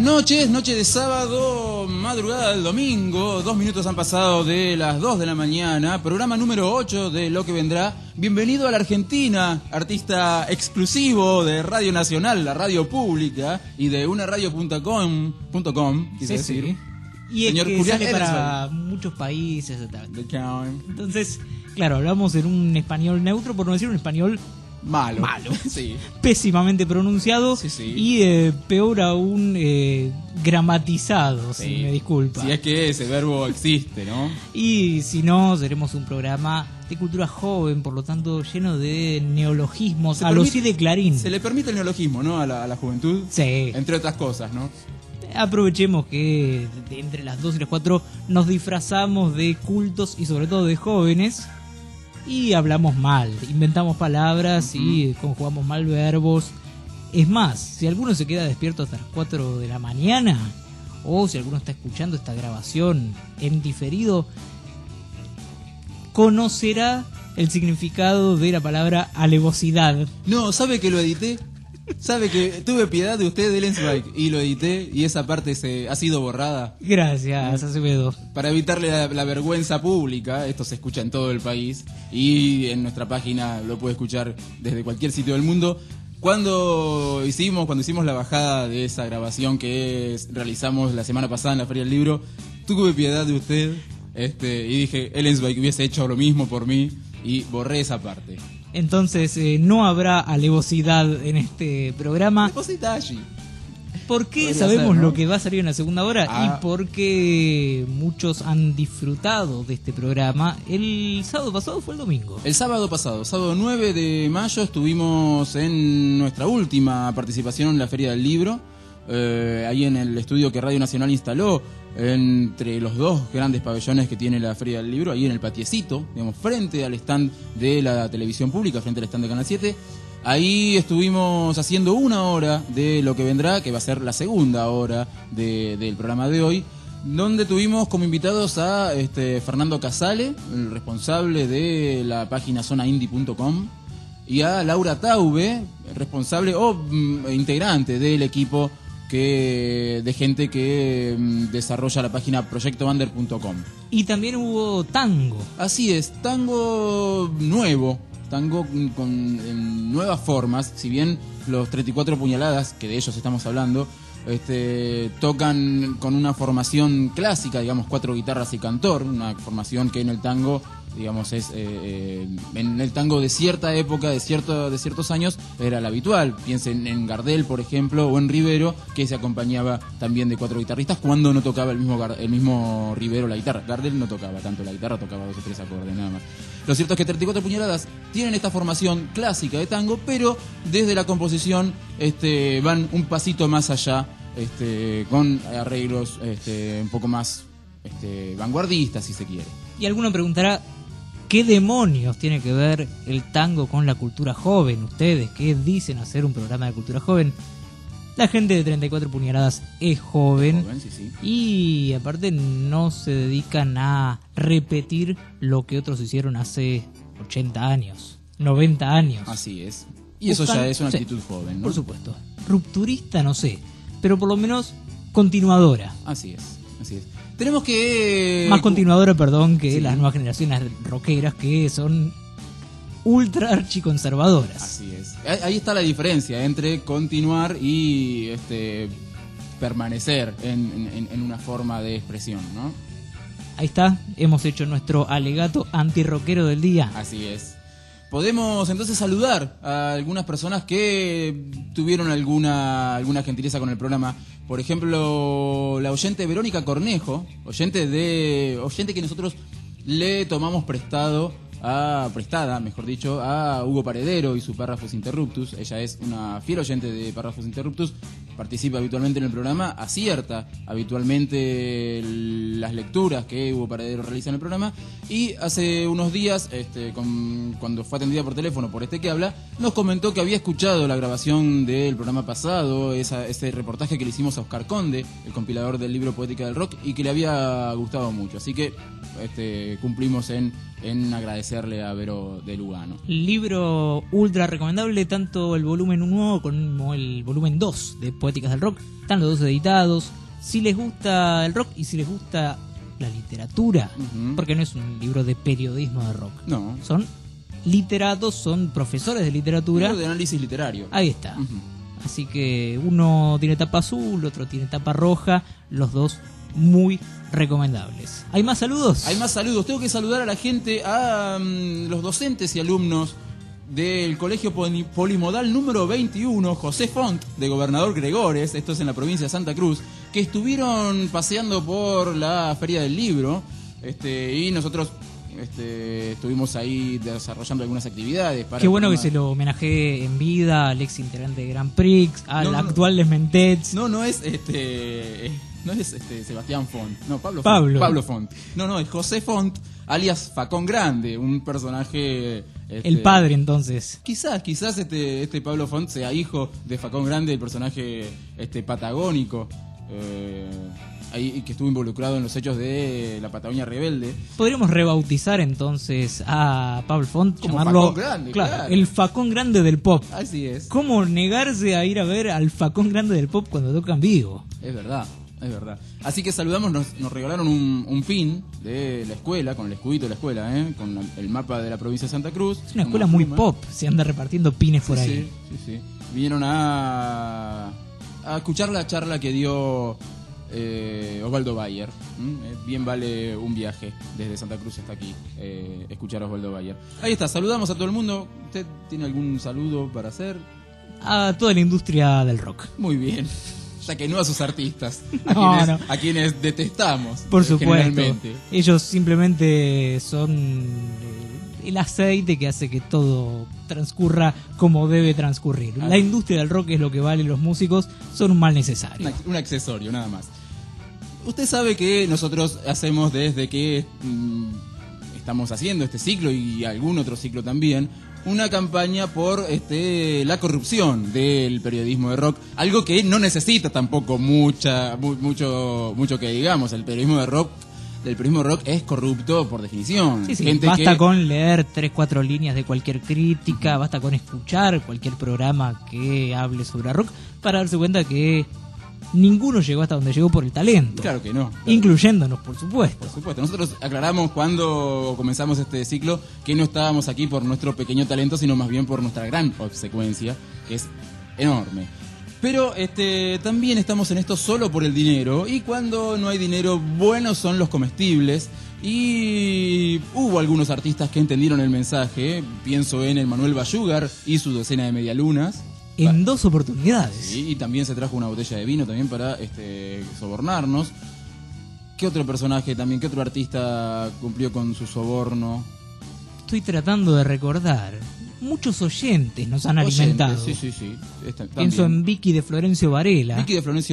noches, noche de sábado, madrugada del domingo, 2 minutos han pasado de las 2 de la mañana, programa número 8 de Lo que Vendrá. Bienvenido a la Argentina, artista exclusivo de Radio Nacional, la radio pública, y de unaradio.com, quise decir. Sí. Y Señor es que Julián sale para Ellensberg. muchos países. Entonces, claro, hablamos en un español neutro, por no decir un español Malo. Sí. pésimamente pronunciado. Sí. Y peor aún gramatizado, Sí. si me disculpa. Si es que ese verbo existe, ¿no? Y si no, seremos un programa de cultura joven, por lo tanto lleno de neologismos, Se a lo permite- sí de Clarín. Se le permite el neologismo, ¿no? A la juventud. Sí. Entre otras cosas, ¿no? Aprovechemos que entre las 2 y las 4 nos disfrazamos de cultos y sobre todo de jóvenes y hablamos mal, inventamos palabras y conjugamos mal verbos. Es más, si alguno se queda despierto hasta las 4 de la mañana o si alguno está escuchando esta grabación en diferido, conocerá el significado de la palabra alevosidad. No, ¿sabe que lo edité? ¿Sabe que tuve piedad de usted, Ellensberg, y lo edité y esa parte ha sido borrada? Gracias, Acevedo. Para evitarle la vergüenza pública, esto se escucha en todo el país y en nuestra página lo puede escuchar desde cualquier sitio del mundo. Cuando hicimos la bajada de esa grabación que realizamos la semana pasada en la Feria del Libro, tuve piedad de usted y dije, Ellensberg hubiese hecho lo mismo por mí y borré esa parte. Entonces no habrá alevosidad en este programa. Deposita allí. Porque Podría sabemos ser, ¿no? lo que va a salir en la segunda hora Ah. y porque muchos han disfrutado de este programa. El sábado pasado fue el domingo. El sábado pasado, sábado 9 de mayo, estuvimos en nuestra última participación en la Feria del Libro, ahí en el estudio que Radio Nacional instaló, entre los dos grandes pabellones que tiene la Feria del Libro, ahí en el patiecito, digamos, frente al stand de la televisión pública, frente al stand de Canal 7. Ahí estuvimos haciendo 1 hora de Lo que Vendrá, que va a ser la segunda hora del programa de hoy, donde tuvimos como invitados a Fernando Casale, el responsable de la página zonaindie.com, y a Laura Taube, responsable o integrante del equipo de gente que desarrolla la página proyectobander.com. Y también hubo tango. Así es, tango nuevo, tango con nuevas formas, si bien los 34 puñaladas, que de ellos estamos hablando, tocan con una formación clásica, digamos 4 guitarras y cantor, una formación que en el tango, digamos, es en el tango de cierta época, de ciertos años, era la habitual. Piensen en Gardel, por ejemplo, o en Rivero, que se acompañaba también de 4 guitarristas cuando no tocaba el mismo Rivero la guitarra. Gardel no tocaba tanto la guitarra, tocaba 2 o 3 acordes nada más. Lo cierto es que 34 puñaladas tienen esta formación clásica de tango, pero desde la composición van un pasito más allá, con arreglos un poco más vanguardistas, si se quiere. Y alguno preguntará, ¿qué demonios tiene que ver el tango con la cultura joven? Ustedes que dicen hacer un programa de cultura joven. La gente de 34 puñaladas es joven, Sí. y aparte no se dedican a repetir lo que otros hicieron hace 80 años, 90 años. Así es. Y eso ya es una Sí, actitud joven, ¿no? Por supuesto. Rupturista no sé, pero por lo menos continuadora. Así es. Tenemos que... Más continuadora, perdón, que Sí. las nuevas generaciones rockeras que son ultra archiconservadoras. Así es. Ahí está la diferencia entre continuar y permanecer en una forma de expresión, ¿no? Ahí está, hemos hecho nuestro alegato antirrockero del día. Así es. Podemos entonces saludar a algunas personas que tuvieron alguna gentileza con el programa. Por ejemplo, la oyente Verónica Cornejo, oyente que nosotros le tomamos prestada, mejor dicho, a Hugo Paredero y su Párrafos Interruptus. Ella es una fiel oyente de Párrafos Interruptus, participa habitualmente en el programa, acierta habitualmente las lecturas que Hugo Paredero realiza en el programa, y hace unos días, cuando fue atendida por teléfono por que habla, nos comentó que había escuchado la grabación del programa pasado, ese reportaje que le hicimos a Oscar Conde, el compilador del libro Poética del Rock, y que le había gustado mucho. Así que cumplimos en en agradecerle a Vero de Lugano. Libro ultra recomendable, tanto el volumen 1 como el volumen 2 de Poéticas del Rock. Están los dos editados. Si les gusta el rock y si les gusta la literatura, porque no es un libro de periodismo de rock. No. Son literatos, son profesores de literatura. Libro de análisis literario. Ahí está. Así que uno tiene tapa azul, otro tiene tapa roja, los dos muy recomendables. ¿Hay más saludos? Hay más saludos. Tengo que saludar a la gente, a los docentes y alumnos del Colegio Polimodal número 21, José Font, de Gobernador Gregores, esto es en la provincia de Santa Cruz, que estuvieron paseando por la Feria del Libro, y nosotros estuvimos ahí desarrollando algunas actividades. Qué bueno que se lo homenajeé en vida al ex integrante de Grand Prix, al actual Les Mentets. No es Sebastián Font, no, Pablo Font. No, es José Font, alias Facón Grande, un personaje... el padre, entonces. Quizás este Pablo Font sea hijo de Facón Grande, el personaje patagónico, ahí que estuvo involucrado en los hechos de la Patagonia Rebelde. Podríamos rebautizar entonces a Pablo Font, como llamarlo Facón Grande, claro. El Facón Grande del pop. Así es. ¿Cómo negarse a ir a ver al Facón Grande del pop cuando toca en vivo? Es verdad. Así que saludamos, nos regalaron un pin de la escuela, con el escudito de la escuela, con el mapa de la provincia de Santa Cruz. Es una escuela muy pop, se anda repartiendo pines por ahí. Sí. Vinieron a escuchar la charla que dio Osvaldo Bayer. Bien vale un viaje desde Santa Cruz hasta aquí, escuchar a Osvaldo Bayer. Ahí está, saludamos a todo el mundo. ¿Usted tiene algún saludo para hacer? A toda la industria del rock. Muy bien. Ya que no a sus artistas, a quienes detestamos. Por supuesto. Ellos simplemente son el aceite que hace que todo transcurra como debe transcurrir. La industria del rock es lo que vale, los músicos son un mal necesario. Un accesorio, nada más. Usted sabe que nosotros hacemos desde que estamos haciendo este ciclo y algún otro ciclo también, una campaña por la corrupción del periodismo de rock, algo que no necesita tampoco mucho que digamos. El periodismo de rock es corrupto por definición. Sí, basta con leer 3-4 líneas de cualquier crítica, basta con escuchar cualquier programa que hable sobre rock para darse cuenta que ninguno llegó hasta donde llegó por el talento. Claro que no. Claro. Incluyéndonos, por supuesto. Por supuesto. Nosotros aclaramos cuando comenzamos este ciclo que no estábamos aquí por nuestro pequeño talento, sino más bien por nuestra gran obsecuencia, que es enorme. Pero también estamos en esto solo por el dinero, y cuando no hay dinero, buenos son los comestibles. Y hubo algunos artistas que entendieron el mensaje. Pienso en el Manuel Bayugar y su docena de medialunas. En 2 oportunidades. Sí, y también se trajo una botella de vino también para sobornarnos. ¿Qué otro personaje también, qué otro artista cumplió con su soborno? Estoy tratando de recordar. Muchos oyentes nos han alimentado. Sí. Pienso en Vicky de Florencio Varela.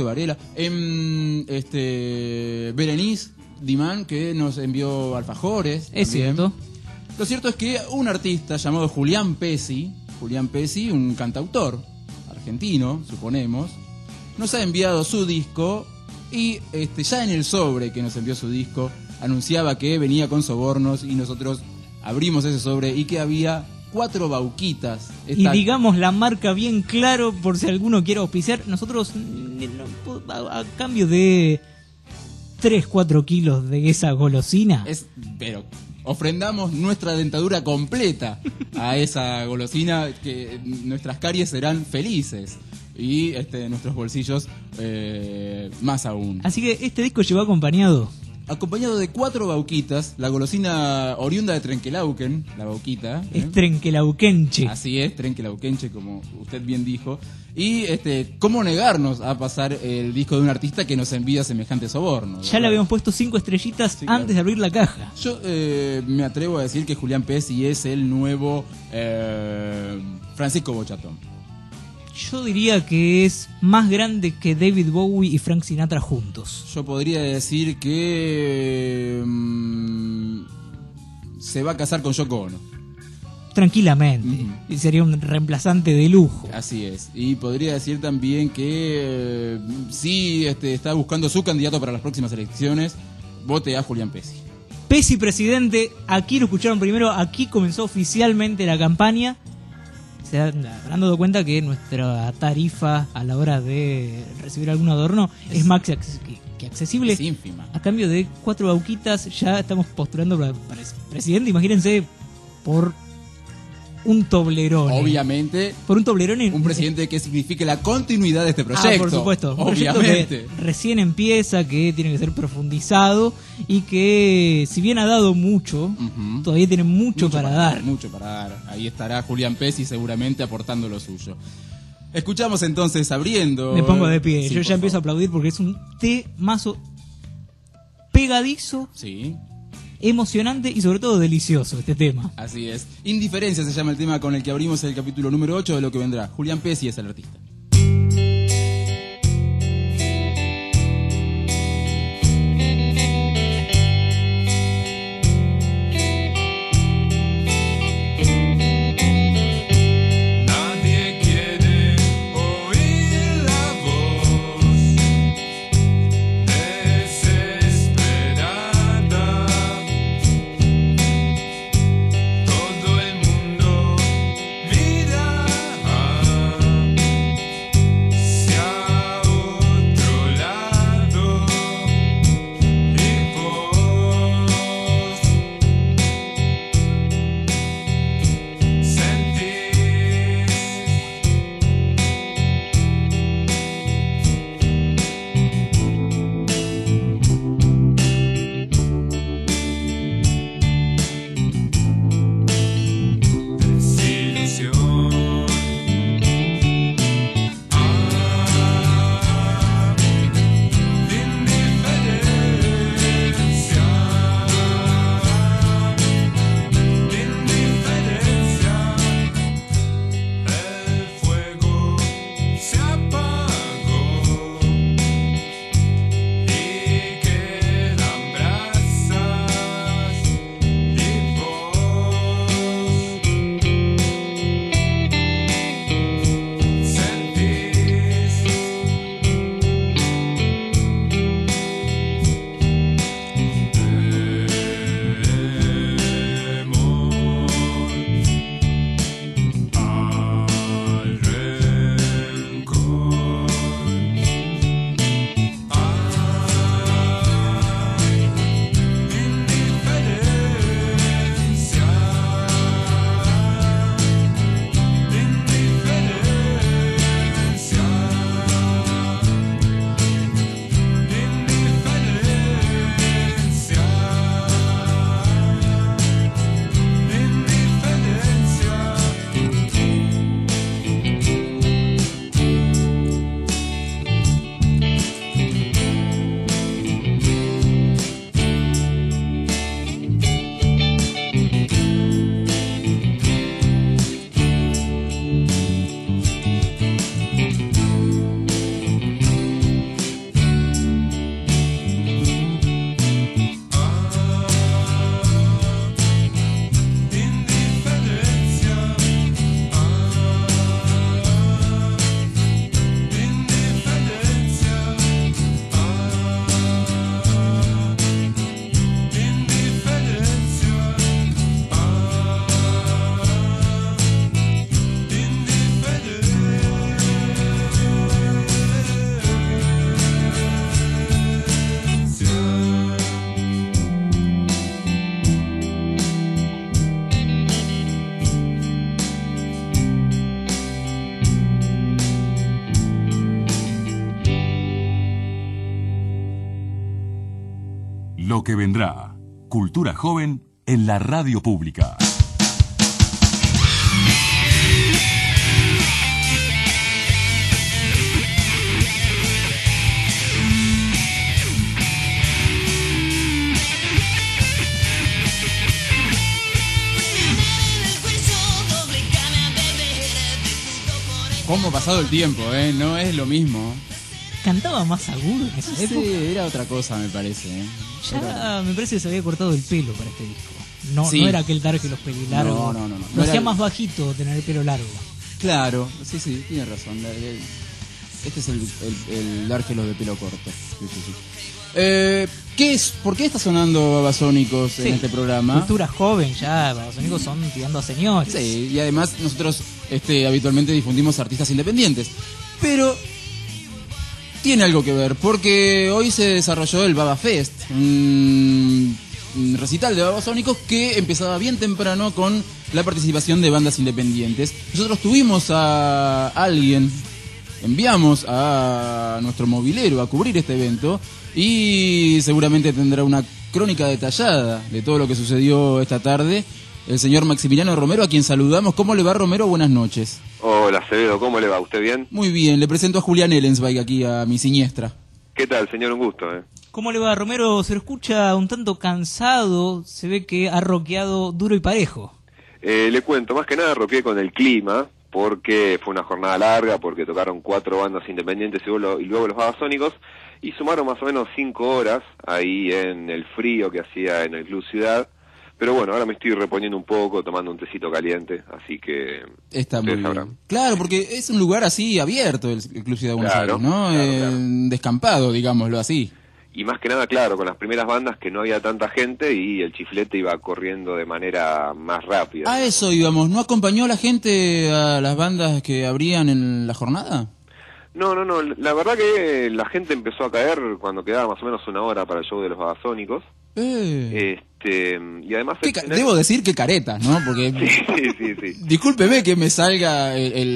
En Berenice Dimán, que nos envió alfajores. Es cierto. Lo cierto es que un artista llamado Julián Pesci, un cantautor argentino, suponemos, nos ha enviado su disco, y ya en el sobre que nos envió su disco anunciaba que venía con sobornos, y nosotros abrimos ese sobre y que había 4 bauquitas. Y digamos la marca bien claro por si alguno quiere auspiciar. Nosotros, a cambio de 3-4 kilos de esa golosina, pero ofrendamos nuestra dentadura completa a esa golosina, que nuestras caries serán felices y nuestros bolsillos más aún. Así que este disco llegó acompañado de 4 bauquitas, la golosina oriunda de Trenquelauquen, la bauquita. Es Trenquelauquenche. Así es, Trenquelauquenche, como usted bien dijo. Y ¿cómo negarnos a pasar el disco de un artista que nos envía semejante soborno? Ya le habíamos puesto 5 estrellitas antes de abrir la caja. Yo me atrevo a decir que Julián Pesci es el nuevo Francisco Bochatón. Yo diría que es más grande que David Bowie y Frank Sinatra juntos. Yo podría decir que se va a casar con Yoko Ono. Tranquilamente. Y sería un reemplazante de lujo. Así es. Y podría decir también que sí está buscando su candidato para las próximas elecciones. Vote a Julián Pesci. Pesci presidente, aquí lo escucharon primero, aquí comenzó oficialmente la campaña. Se habrán dado cuenta que nuestra tarifa a la hora de recibir algún adorno es más que accesible. Es ínfima. A cambio de 4 bauquitas ya estamos postulando para presidente, imagínense, por un toblerone. Obviamente. Por un toblerone. Un presidente que signifique la continuidad de este proyecto. Por supuesto. Un Obviamente. proyecto que recién empieza, que tiene que ser profundizado y que, si bien ha dado mucho, todavía tiene mucho para dar. Mucho para dar. Ahí estará Julián Pesci seguramente aportando lo suyo. Escuchamos entonces abriendo. Me pongo de pie. Sí, Yo ya empiezo a aplaudir porque es un temazo pegadizo. Sí. Emocionante y sobre todo delicioso este tema. Así es. Indiferencia se llama el tema con el que abrimos el capítulo número 8 de Lo que vendrá. Julián Pesci es el artista. Lo que vendrá. Cultura joven en la radio pública. ¿Cómo ha pasado el tiempo, eh? No es lo mismo. Cantaba más agudo en esa época. Sí, era otra cosa, me parece. Ya me parece que se había cortado el pelo para este disco. No, Sí. no era aquel Dark que los pelos largos. No. Lo hacía era- más bajito tener el pelo largo. Claro, sí, tiene razón. Este es el Dark que los de pelo corto. Sí. ¿Por qué está sonando Babasónicos Sí, en este programa? Cultura joven, ya, Babasónicos son tirando a señores. Sí, y además nosotros habitualmente difundimos artistas independientes. Pero tiene algo que ver, porque hoy se desarrolló el Baba Fest, un recital de Babasónicos que empezaba bien temprano con la participación de bandas independientes. Nosotros tuvimos a alguien, enviamos a nuestro movilero a cubrir este evento y seguramente tendrá una crónica detallada de todo lo que sucedió esta tarde. El señor Maximiliano Romero, a quien saludamos. ¿Cómo le va, Romero? Buenas noches. Hola, Acevedo, ¿cómo le va? ¿Usted bien? Muy bien, le presento a Julián Ellensweig aquí a mi siniestra. ¿Qué tal, señor? Un gusto, ¿Cómo le va, Romero? Se lo escucha un tanto cansado, se ve que ha rockeado duro y parejo. Le cuento, más que nada roqué con el clima, porque fue una jornada larga, porque tocaron 4 bandas independientes y luego los Babasónicos, y sumaron más o menos 5 horas ahí en el frío que hacía en el Club Ciudad. Pero bueno, ahora me estoy reponiendo un poco, tomando un tecito caliente, así que... Está muy bien. Claro, porque es un lugar así abierto el Club Ciudad de Buenos Aires, ¿no? Claro. Descampado, digámoslo así. Y más que nada, claro, con las primeras bandas que no había tanta gente y el chiflete iba corriendo de manera más rápida. A eso íbamos. ¿No acompañó la gente a las bandas que abrían en la jornada? No, la verdad que la gente empezó a caer cuando quedaba más o menos una hora para el show de los Babasónicos. Y además... Debo decir que caretas, ¿no? Porque... Sí. Discúlpeme que me salga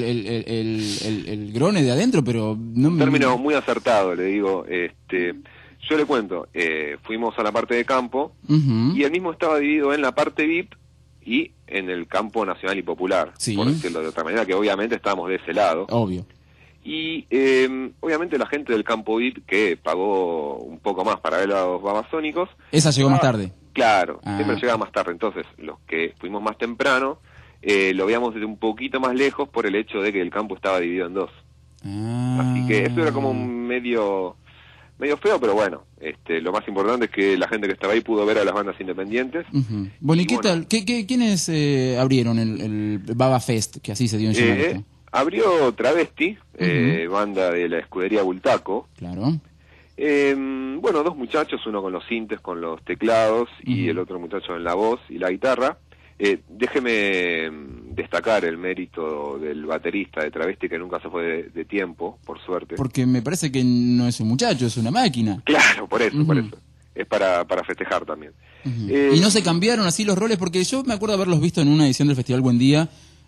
el grone de adentro, pero... no Un término muy acertado, le digo. Yo le cuento, fuimos a la parte de campo y el mismo estaba dividido en la parte VIP y en el campo nacional y popular, sí, por decirlo de otra manera, que obviamente estábamos de ese lado. Obvio. Y obviamente la gente del campo VIP, que pagó un poco más para ver a los Babasónicos... Esa llegó más tarde. Claro, siempre llegaba más tarde. Entonces, los que fuimos más temprano, lo veíamos desde un poquito más lejos por el hecho de que el campo estaba dividido en 2. Así que eso era como un medio feo, pero bueno, lo más importante es que la gente que estaba ahí pudo ver a las bandas independientes. Bueno, ¿y qué tal? ¿Quiénes abrieron el Baba Fest, que así se dio en llamar? Abrió Travesti, banda de la escudería Bultaco. Claro. Bueno, 2 muchachos, uno con los sintes, con los teclados, y el otro muchacho en la voz y la guitarra. Déjeme destacar el mérito del baterista de Travesti, que nunca se fue de tiempo, por suerte. Porque me parece que no es un muchacho, es una máquina. Claro, por eso. Es para festejar también. ¿Y no se cambiaron así los roles? Porque yo me acuerdo haberlos visto en una edición del Festival Buen Día,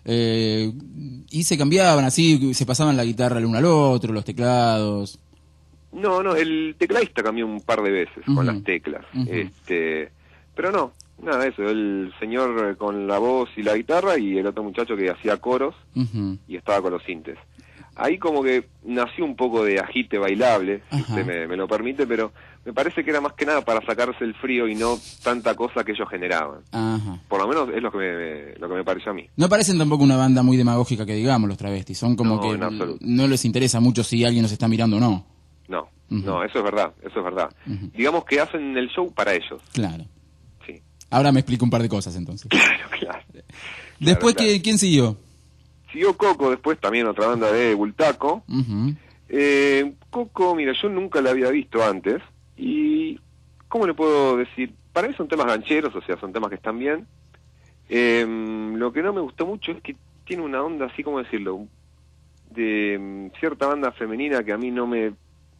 y se cambiaban así, se pasaban la guitarra el uno al otro, los teclados. No, el tecladista cambió un par de veces con las teclas. Pero no, nada de eso, el señor con la voz y la guitarra y el otro muchacho que hacía coros y estaba con los sintes. Ahí como que nació un poco de agite bailable, si usted me lo permite, pero me parece que era más que nada para sacarse el frío y no tanta cosa que ellos generaban. Por lo menos es lo que me pareció a mí. No parecen tampoco una banda muy demagógica que digamos los Travestis, son como que no les interesa mucho si alguien nos está mirando o no. No, eso es verdad. Digamos que hacen el show para ellos. Claro. Sí. Ahora me explico un par de cosas entonces. Claro. Después, ¿quién siguió? Siguió Coco, después también otra banda de Bultaco. Coco, mira, yo nunca la había visto antes. Y, ¿cómo le puedo decir? Para mí son temas gancheros, o sea, son temas que están bien. Lo que no me gustó mucho es que tiene una onda, así como decirlo, de cierta banda femenina que a mí no me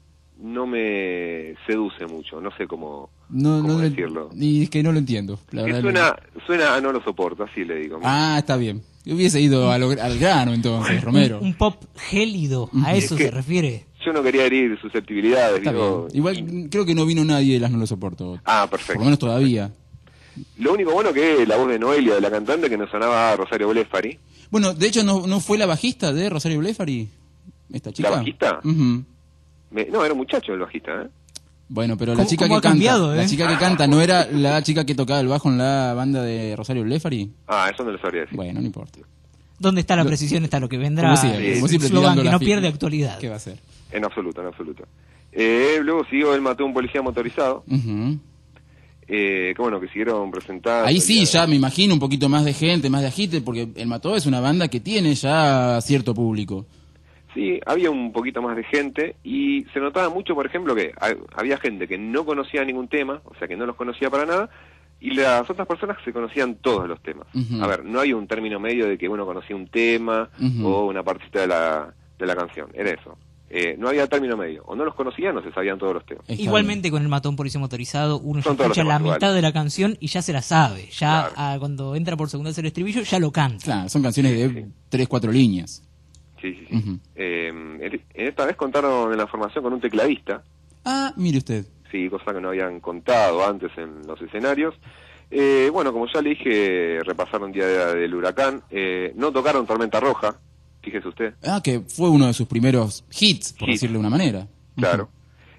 seduce mucho, no sé cómo decirlo. Y es que no lo entiendo. La que verdad suena a no lo soporto, así le digo. Está bien. Yo hubiese ido al grano entonces, Romero. Un pop gélido, a eso se refiere. Yo no quería herir susceptibilidades. Igual creo que no vino nadie de las No Lo Soporto. Perfecto. Por lo menos todavía. Lo único bueno que es la voz de Noelia, de la cantante, que nos sonaba a Rosario Blefari. Bueno, de hecho, ¿no fue la bajista de Rosario Blefari? ¿Esta chica? ¿La bajista? No, era un muchacho el bajista, ¿eh? Bueno, pero la chica que canta, la chica que canta, ¿no era la chica que tocaba el bajo en la banda de Rosario Blefari? Eso no lo sabría decir. Bueno, no importa. ¿Dónde está la precisión? Está lo que vendrá. Como siempre, eslogan que no pierde actualidad. ¿Qué va a ser? En absoluto. Luego siguió Él mató a un policía motorizado. Que bueno, que siguieron presentando. Ahí sí, ya me imagino un poquito más de gente, más de agite, porque El Mató es una banda que tiene ya cierto público. Sí, había un poquito más de gente y se notaba mucho, por ejemplo, que había gente que no conocía ningún tema, o sea, que no los conocía para nada, y las otras personas se conocían todos los temas. A ver, no hay un término medio de que uno conocía un tema o una partecita de la canción, era eso. No había término medio, o no los conocían o se sabían todos los temas. Igualmente con el Matón Policía Motorizado uno ya Son todos los escucha la temas mitad iguales. de la canción y ya se la sabe, ya Claro. cuando entra por segunda vez el estribillo ya lo canta. Claro, son canciones de 3-4 líneas. Sí. En esta vez contaron en la formación con un tecladista. Ah, mire usted. Sí, cosa que no habían contado antes en los escenarios. Bueno, como ya le dije, repasaron Día del Huracán. No tocaron Tormenta Roja, fíjese usted. Ah, que fue uno de sus primeros hits, por Hits. decirlo de una manera. Claro.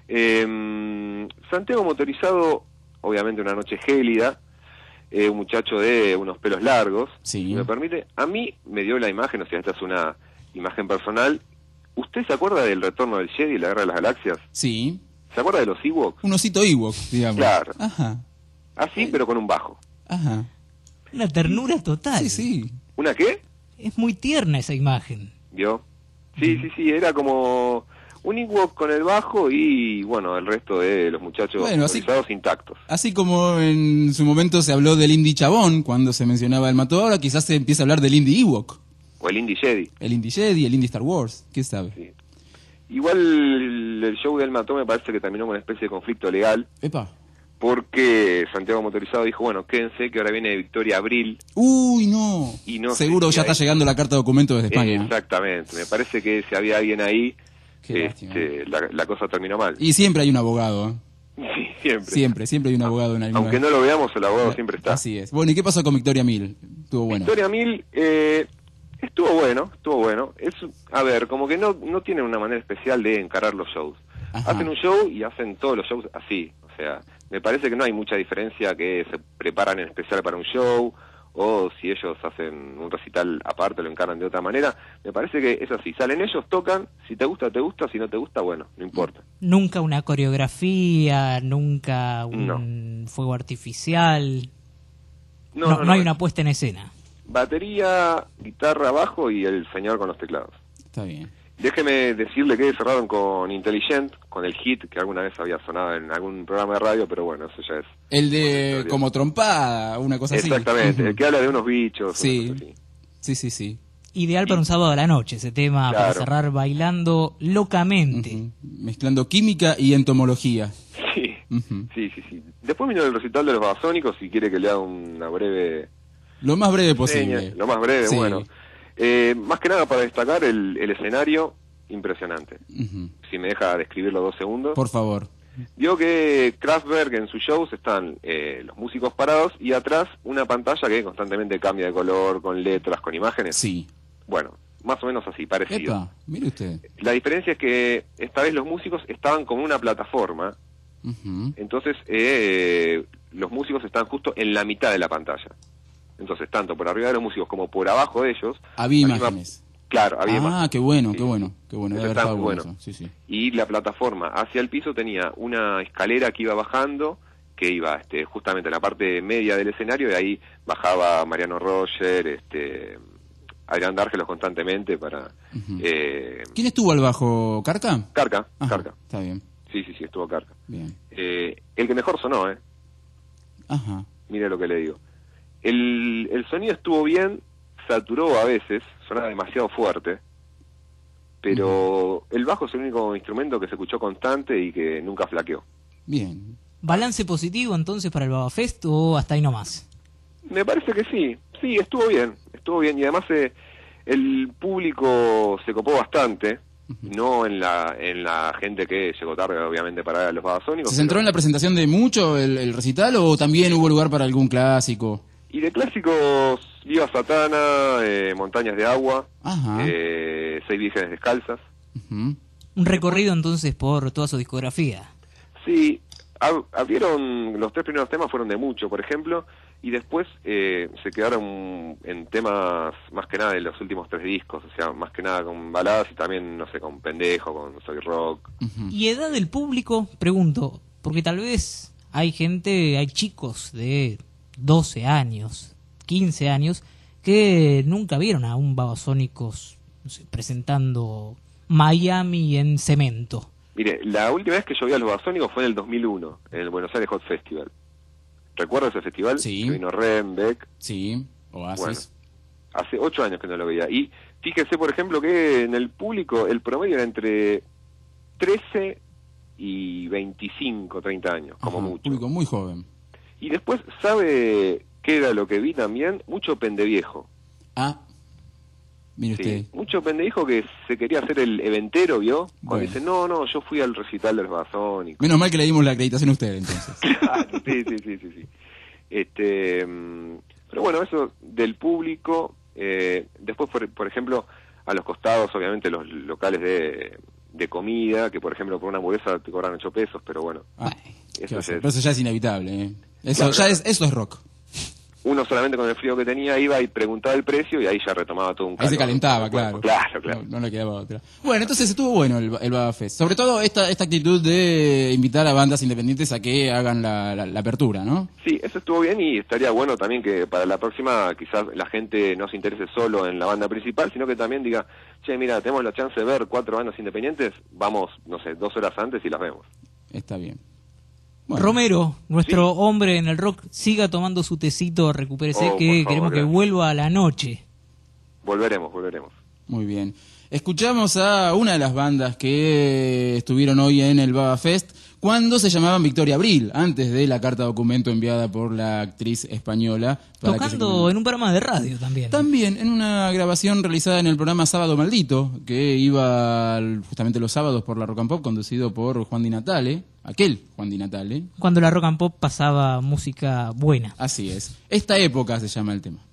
Santiago Motorizado, obviamente una noche gélida. Un muchacho de unos pelos largos, Sí. si me permite. A mí me dio la imagen, o sea, esta es una imagen personal. ¿Usted se acuerda del retorno del Jedi y la Guerra de las Galaxias? Sí. ¿Se acuerda de los Ewoks? Un osito Ewok, digamos. Claro. Ajá. Así, pero con un bajo. Ajá. Una ternura total. Sí, sí. ¿Una qué? Es muy tierna esa imagen. ¿Vio? Sí, era como un Ewok con el bajo y, bueno, el resto de los muchachos Bueno, así- motorizados intactos. Así como en su momento se habló del Indie Chabón cuando se mencionaba el Mató, ahora quizás se empieza a hablar del Indie Ewok. O el Indie Jedi. El Indie Jedi, el Indie Star Wars, ¿qué sabe? Sí. Igual el show del Mató me parece que terminó con una especie de conflicto legal, Epa. porque Santiago Motorizado dijo, bueno, quédense que ahora viene Victoria Abril. Uy, no. Y no Seguro sé si ya está hay- llegando la carta de documento desde España. Exactamente, me parece que si había alguien ahí, Qué lástima. la cosa terminó mal. Y siempre hay un abogado, ¿eh? Sí, siempre. Siempre hay un abogado en alguna... Aunque no lo veamos, el abogado siempre está. Así es. Bueno, ¿y qué pasó con Victoria Mil? Estuvo bueno. Victoria Mil estuvo bueno. Es, a ver, como que no tienen una manera especial de encarar los shows. Ajá. Hacen un show y hacen todos los shows así. O sea, me parece que no hay mucha diferencia que se preparan en especial para un show o si ellos hacen un recital aparte lo encaran de otra manera. Me parece que es así. Salen ellos, tocan, si te gusta, si no te gusta, bueno, no importa. Nunca una coreografía, nunca un fuego artificial. No hay una puesta en escena. Batería, guitarra, bajo y el señor con los teclados. Está bien. Déjeme decirle que cerraron con Intelligent, con el hit que alguna vez había sonado en algún programa de radio, pero bueno, eso ya es... El de como trompada, una cosa así. Exactamente, Ujú. el que habla de unos bichos. Sí. una cosa así. Sí. Ideal para un sábado a la noche, ese tema, para Claro. cerrar bailando locamente. Ujú. Mezclando química y entomología. Sí. Ujú. Sí. Después vino el recital de los Babasónicos, si quiere que le haga una breve... Lo más breve posible. seña, lo más breve, Sí. bueno. Más que nada para destacar el escenario, impresionante. Ujú. Si me deja describirlo 2 segundos. Por favor. Vio que Kraftwerk en sus shows están los músicos parados y atrás una pantalla que constantemente cambia de color, con letras, con imágenes. Sí. Bueno, más o menos así, parecido. Epa, mire usted. La diferencia es que esta vez los músicos estaban como una plataforma, Ujú. entonces los músicos están justo en la mitad de la pantalla. Entonces, tanto por arriba de los músicos como por abajo de ellos... Había la misma- imágenes. Claro, había imágenes. Qué bueno, Sí. qué bueno. Debe Eso haber está estado muy bueno. bueno. Eso. Sí. Y la plataforma hacia el piso tenía una escalera que iba bajando, que iba justamente en la parte media del escenario, y ahí bajaba Mariano Roger, Adrián Dárgelos constantemente para... Ujú. ¿Quién estuvo al bajo? ¿Carca? Carca, Ajá, Carca. Está bien. Sí, estuvo Carca. Bien. El que mejor sonó, Ajá. mire lo que le digo. El sonido estuvo bien, saturó a veces, sonaba demasiado fuerte, pero el bajo es el único instrumento que se escuchó constante y que nunca flaqueó. Bien. ¿Balance positivo entonces para el Babafest o hasta ahí nomás? Me parece que sí, estuvo bien, y además el público se copó bastante, no en la gente que llegó tarde obviamente para ver a los Babasónicos. ¿Se centró en la presentación de mucho el recital o también hubo lugar para algún clásico? Y de clásicos, Viva Satana, Montañas de Agua, Ajá. 6 Vírgenes Descalzas. Ujú. Un recorrido entonces por toda su discografía. Sí, abrieron, los 3 primeros temas fueron de mucho, por ejemplo, y después se quedaron en temas más que nada de los últimos 3 discos, o sea, más que nada con baladas y también, no sé, con Pendejo, con Soy Rock. Ujú. ¿Y edad del público? Pregunto, porque tal vez hay chicos de 12 años, 15 años, que nunca vieron a un Babasónicos, no sé, presentando Miami en cemento. Mire, la última vez que yo vi a los Babasónicos fue en el 2001, en el Buenos Aires Hot Festival. ¿Recuerdas ese festival? Sí. Que vino Rembeck. Sí, Oasis. Bueno, hace 8 años que no lo veía. Y fíjese, por ejemplo, que en el público el promedio era entre 13 y 25, 30 años, como mucho. Público muy joven. Y después, ¿sabe qué era lo que vi también? Mucho pendeviejo. Ah, mire usted. Sí, mucho pendeviejo que se quería hacer el eventero, ¿vio? Cuando Bueno. dice, no, yo fui al recital de los Babasónicos. Menos mal que le dimos la acreditación a usted, entonces. Claro, sí. Pero bueno, eso del público. Después, por ejemplo, a los costados, obviamente, los locales de comida, que por ejemplo por una hamburguesa te cobran 8 pesos, pero bueno. Ah, eso ya es- pero eso ya es inevitable, ¿eh? Eso, Claro, ya claro. eso es rock. Uno solamente con el frío que tenía iba y preguntaba el precio y ahí ya retomaba todo un Ahí se calor. calentaba, claro. Claro. No le quedaba otra. Bueno, entonces estuvo bueno el Baba Fest. Sobre todo esta actitud de invitar a bandas independientes a que hagan la apertura, ¿no? Sí, eso estuvo bien y estaría bueno también que para la próxima quizás la gente no se interese solo en la banda principal, sino que también diga, che, mira, tenemos la chance de ver 4 bandas independientes, vamos, no sé, 2 horas antes y las vemos. Está bien. Bueno, Romero, nuestro hombre en el rock, siga tomando su tecito, recupérese, Oh, por que favor, queremos que gracias. vuelva a la noche. Volveremos. muy bien. Escuchamos a una de las bandas que estuvieron hoy en el Baba Fest cuando se llamaban Victoria Abril, antes de la carta documento enviada por la actriz española. para que Tocando en un programa de radio también. También en una grabación realizada en el programa Sábado Maldito, que iba justamente los sábados por la Rock and Pop, conducido por Juan Di Natale, aquel Juan Di Natale. Cuando la rock and pop pasaba música buena. Así es. Esta época se llama el tema.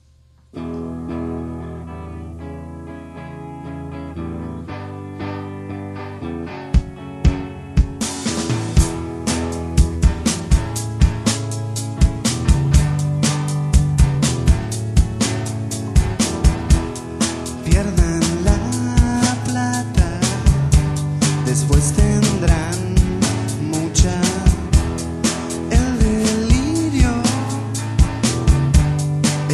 Pierdan la plata, después tendrán mucha. El delirio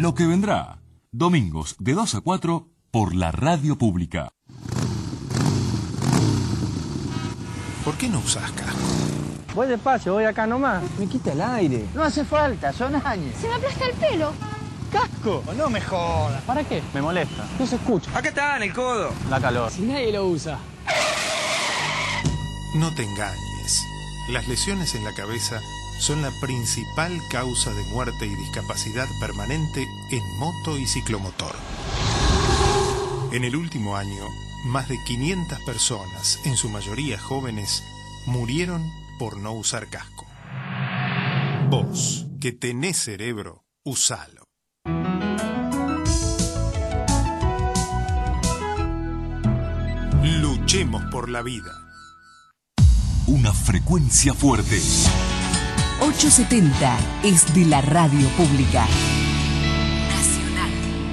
Lo que vendrá. Domingos de 2 a 4 por la radio pública. ¿Por qué no usás casco? Voy despacio, voy acá nomás. Me quita el aire. No hace falta, son años. Se me aplasta el pelo. ¡Casco! No me jodas. ¿Para qué? Me molesta. No se escucha. Acá está, en el codo. Da calor. Si nadie lo usa. No te engañes. Las lesiones en la cabeza son la principal causa de muerte y discapacidad permanente en moto y ciclomotor. En el último año, más de 500 personas, en su mayoría jóvenes, murieron por no usar casco. Vos, que tenés cerebro, usalo. Luchemos por la vida. Una frecuencia fuerte. 870 es de la radio pública. Nacional.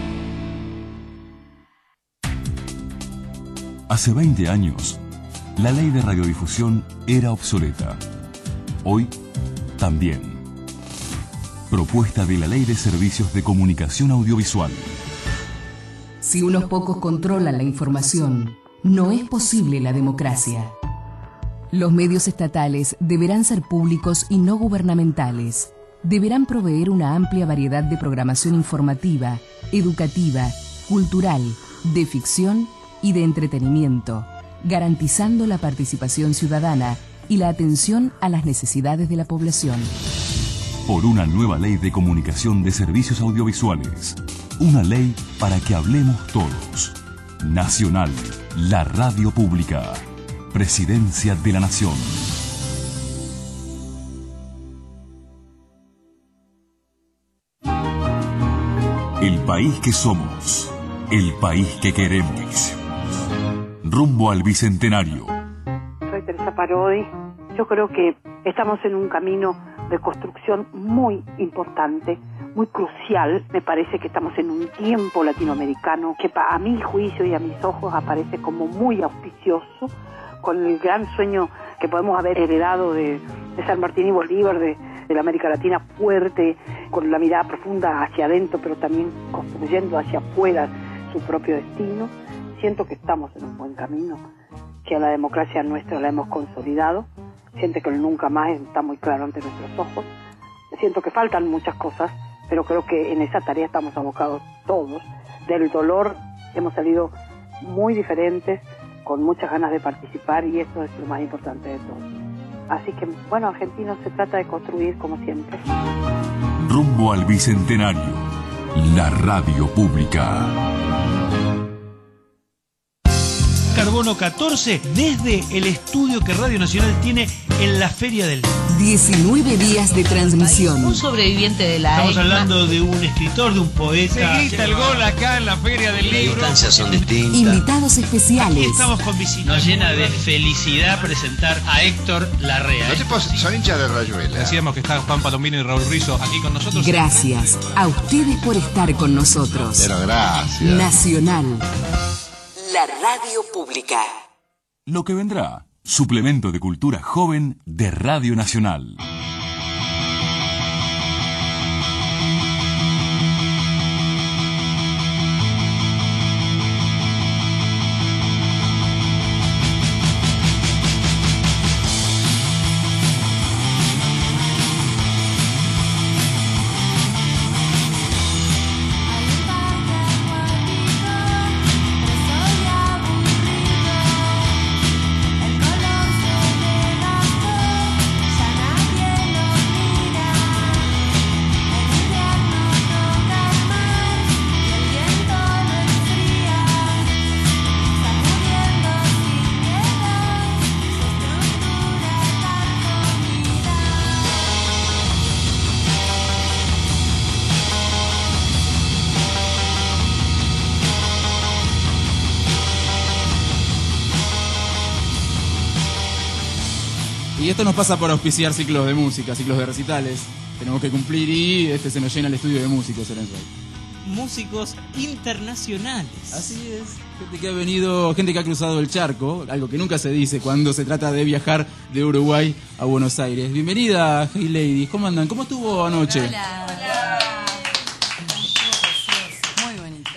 Hace 20 años, la ley de radiodifusión era obsoleta. Hoy, también. Propuesta de la Ley de Servicios de Comunicación Audiovisual. Si unos pocos controlan la información, no es posible la democracia. Los medios estatales deberán ser públicos y no gubernamentales. Deberán proveer una amplia variedad de programación informativa, educativa, cultural, de ficción y de entretenimiento, garantizando la participación ciudadana y la atención a las necesidades de la población. Por una nueva ley de comunicación de servicios audiovisuales. Una ley para que hablemos todos. Nacional, la radio pública. Presidencia de la Nación. El país que somos. El país que queremos. Rumbo al Bicentenario. Soy Teresa Parodi. Yo creo que estamos en un camino de construcción muy importante, muy crucial. Me parece que estamos en un tiempo latinoamericano que a mi juicio y a mis ojos aparece como muy auspicioso, con el gran sueño que podemos haber heredado de San Martín y Bolívar, de la América Latina fuerte, con la mirada profunda hacia adentro, pero también construyendo hacia afuera su propio destino. Siento que estamos en un buen camino, que a la democracia nuestra la hemos consolidado. Siento que el nunca más está muy claro ante nuestros ojos. Siento que faltan muchas cosas, pero creo que en esa tarea estamos abocados todos. Del dolor hemos salido muy diferentes, con muchas ganas de participar, y eso es lo más importante de todo. Así que, bueno, argentinos, se trata de construir como siempre. Rumbo al Bicentenario, la radio pública. Carbono 14 desde el estudio que Radio Nacional tiene en la Feria del Libro. 19 días de transmisión. Un sobreviviente de la Estamos hablando de un escritor, de un poeta. Seguiste el gol acá en la Feria del Libro. Las distancias son distintas. Invitados especiales. Aquí estamos con visitas. Nos llena de felicidad presentar a Héctor Larrea. Los tipos son hinchas de Rayuela. Decíamos que está Juan Palomino y Raúl Rizzo aquí con nosotros. Gracias a ustedes por estar con nosotros. Pero gracias. Nacional, la radio pública. Lo que vendrá. Suplemento de cultura joven de Radio Nacional. Y esto nos pasa por auspiciar ciclos de música, ciclos de recitales. Tenemos que cumplir y se nos llena el estudio de músicos en eso. Músicos internacionales. Así es. Gente que ha venido, gente que ha cruzado el charco, algo que nunca se dice cuando se trata de viajar de Uruguay a Buenos Aires. Bienvenida, Hey Ladies. ¿Cómo andan? ¿Cómo estuvo anoche? Hola.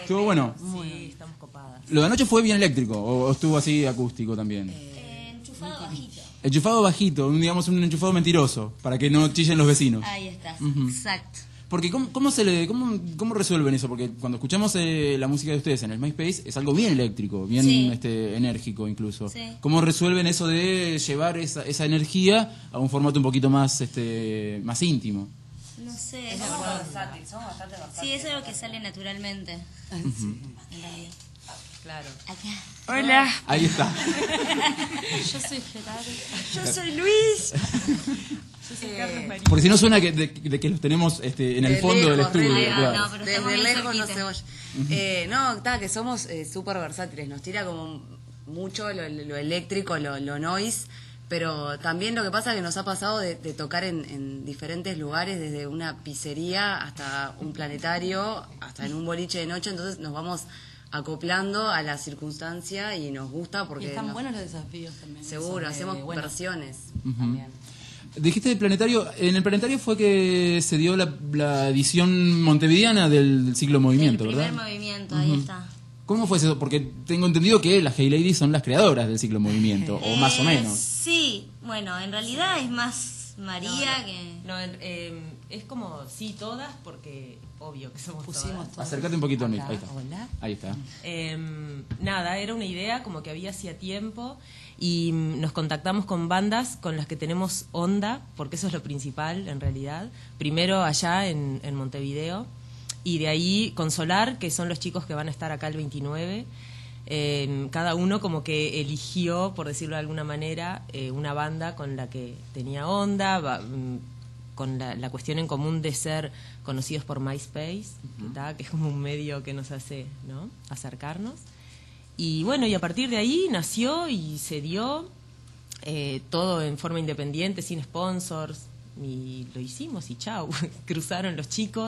Estuvo bueno. Sí, estamos copadas. ¿Lo de anoche fue bien eléctrico o estuvo así acústico también? Enchufado bajito. Enchufado bajito, digamos un enchufado mentiroso, para que no chillen los vecinos. Ahí está, Ujú. exacto. Porque ¿cómo resuelven eso? Porque cuando escuchamos la música de ustedes en el MySpace es algo bien eléctrico, bien Sí. enérgico incluso. Sí. ¿Cómo resuelven eso de llevar esa energía a un formato un poquito más más íntimo? No sé. Somos versátiles, somos bastante versátiles. Sí, eso es lo que sale naturalmente. Ujú. En realidad. Claro. Acá. Hola. Ahí está. Yo soy Gerardo. Yo soy Luis. Yo soy Carlos María. Porque si no suena de que los tenemos en el fondo del estudio. claro. No, pero estamos Desde bien lejos no cerquita. se oye. No, está, que somos súper versátiles. Nos tira como mucho lo eléctrico, lo noise. Pero también lo que pasa es que nos ha pasado de tocar en diferentes lugares, desde una pizzería hasta un planetario, hasta en un boliche de noche. Entonces nos vamos acoplando a la circunstancia y nos gusta porque... Y están buenos los desafíos también. Seguro, Eso, hacemos bueno. versiones Ujú. también. Dijiste del planetario. En el planetario fue que se dio la edición montevideana del ciclo Movimiento, El primer ¿verdad? movimiento, ahí Ujú. está. ¿Cómo fue eso? Porque tengo entendido que las Hey Ladies son las creadoras del ciclo Movimiento, o más o menos. Sí, bueno, en realidad es más María que... No, es como, sí, todas, porque obvio que somos todas. Acércate un poquito, Nick. Acá, Ahí está. hola. Ahí está. Nada, era una idea como que había hacía tiempo y nos contactamos con bandas con las que tenemos onda, porque eso es lo principal en realidad. Primero allá en Montevideo y de ahí con Solar, que son los chicos que van a estar acá el 29. Cada uno como que eligió, por decirlo de alguna manera, una banda con la que tenía onda, con la cuestión en común de ser conocidos por MySpace, que es como un medio que nos hace, ¿no?, acercarnos. Y bueno, y a partir de ahí nació y se dio todo en forma independiente, sin sponsors, y lo hicimos y chau, cruzaron los chicos.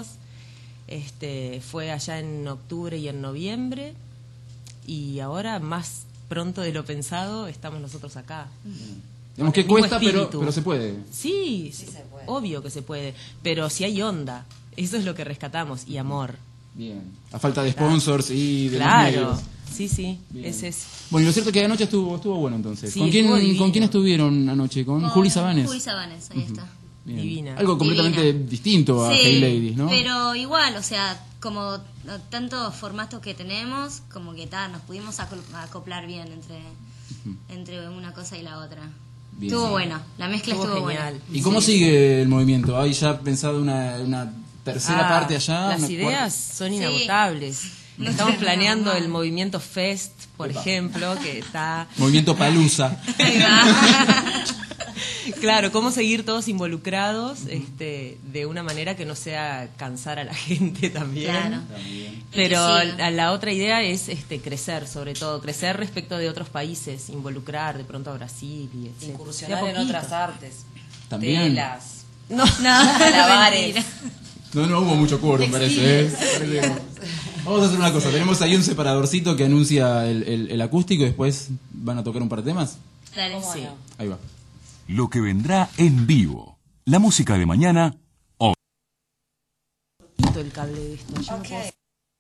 Fue allá en octubre y en noviembre, y ahora más pronto de lo pensado estamos nosotros acá. Digamos que Con el mismo cuesta, espíritu. pero se puede. Sí, obvio que se puede, pero si hay onda, eso es lo que rescatamos, y amor. Bien. A falta de sponsors y de los Claro, medios. sí, Bien. ese es. Bueno, y lo cierto es que anoche estuvo bueno entonces. Sí, ¿Con estuvo divino. quién estuvieron anoche? ¿Con Juli Sabanes? Juli Sabanes, ahí está. Bien. Divina. Algo completamente Divina. distinto a Sí, Hey Ladies, ¿no? pero igual, o sea, como tantos formatos que tenemos, como que nos pudimos acoplar bien entre una cosa y la otra. Bien. Estuvo Sí. bueno, la mezcla Estuvo estuvo genial. buena. ¿Y cómo sigue el movimiento? ¿Hay ya pensado una tercera parte allá? Las una ideas son inagotables. Estamos planeando el Movimiento Fest, por ejemplo, que está... Movimiento Palusa. Claro, cómo seguir todos involucrados de una manera que no sea cansar a la gente también. Claro. Pero Y que siga. la otra idea es crecer, sobre todo, crecer respecto de otros países, involucrar de pronto a Brasil y etcétera. Incursionar De a en poquito. otras artes. También. Telas. No, Malabares. No hubo mucho quórum, parece. Parece que no. Vamos a hacer una cosa. Tenemos ahí un separadorcito que anuncia el acústico y después van a tocar un par de temas. Dale. Sí. Ahí va. Lo que vendrá en vivo. La música de mañana, hoy. El cable de esto. Yo no puedo-